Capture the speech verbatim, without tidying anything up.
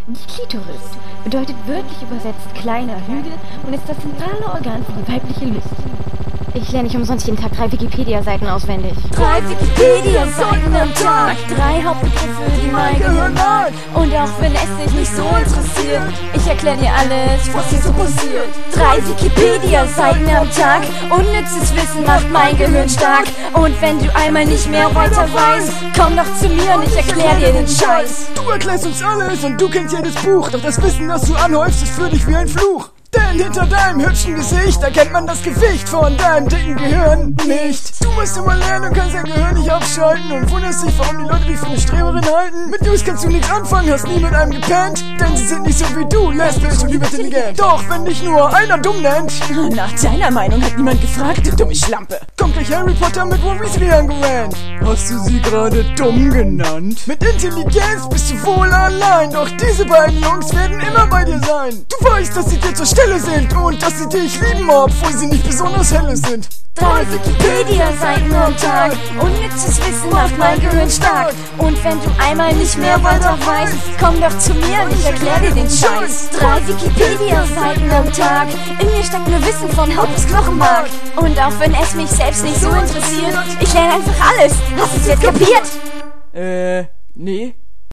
Die Klitoris bedeutet wörtlich übersetzt kleiner Hügel und ist das zentrale Organ für die weibliche Lust. Ich lerne nicht umsonst jeden Tag drei Wikipedia-Seiten auswendig. Drei Wikipedia-Seiten am Tag, drei Hauptbegriffe, die mein Gehirn mag. Und auch wenn es dich nicht so interessiert, ich erkläre dir alles, was hier so passiert. Drei Wikipedia-Seiten am Tag, unnützes Wissen macht mein Gehirn stark. Und wenn du einmal nicht mehr weiter weißt, komm doch zu mir und ich erkläre dir den Scheiß. Du erklärst uns alles und du kennst jedes Buch, doch das Wissen, das du anhäufst, ist für dich wie ein Fluch. Denn hinter deinem hübschen Gesicht erkennt man das Gewicht von deinem dicken Gehirn nicht. Du musst immer lernen und kannst dein Gehirn nicht abschalten und wunderst dich, warum die Leute dich für eine Streberin halten. Mit News kannst du nichts anfangen, hast nie mit einem gepennt, denn sie sind nicht so wie du, lesbisch und überintelligent. Doch wenn dich nur einer dumm nennt, nach deiner Meinung hat niemand gefragt, du dumme Schlampe, kommt gleich Harry Potter mit Ron Weasley angerannt. Hast du sie gerade dumm genannt? Mit Intelligenz bist du wohl allein, doch diese beiden Jungs werden immer bei dir sein. Du weißt, dass sie dir zur Stelle sind und dass sie dich lieben, obwohl sie nicht besonders helle sind. Drei Wikipedia-Seiten am Tag, unnützes Wissen macht mein Gehirn stark. Und wenn du einmal nicht mehr weiter weißt, komm doch zu mir und ich erklär dir den Scheiß. Drei Wikipedia-Seiten am Tag, in mir steckt nur Wissen von Haut bis Knochenmark. Und auch wenn es mich selbst nicht so interessiert, ich lerne einfach alles. Hast du's jetzt kapiert? Äh, nee.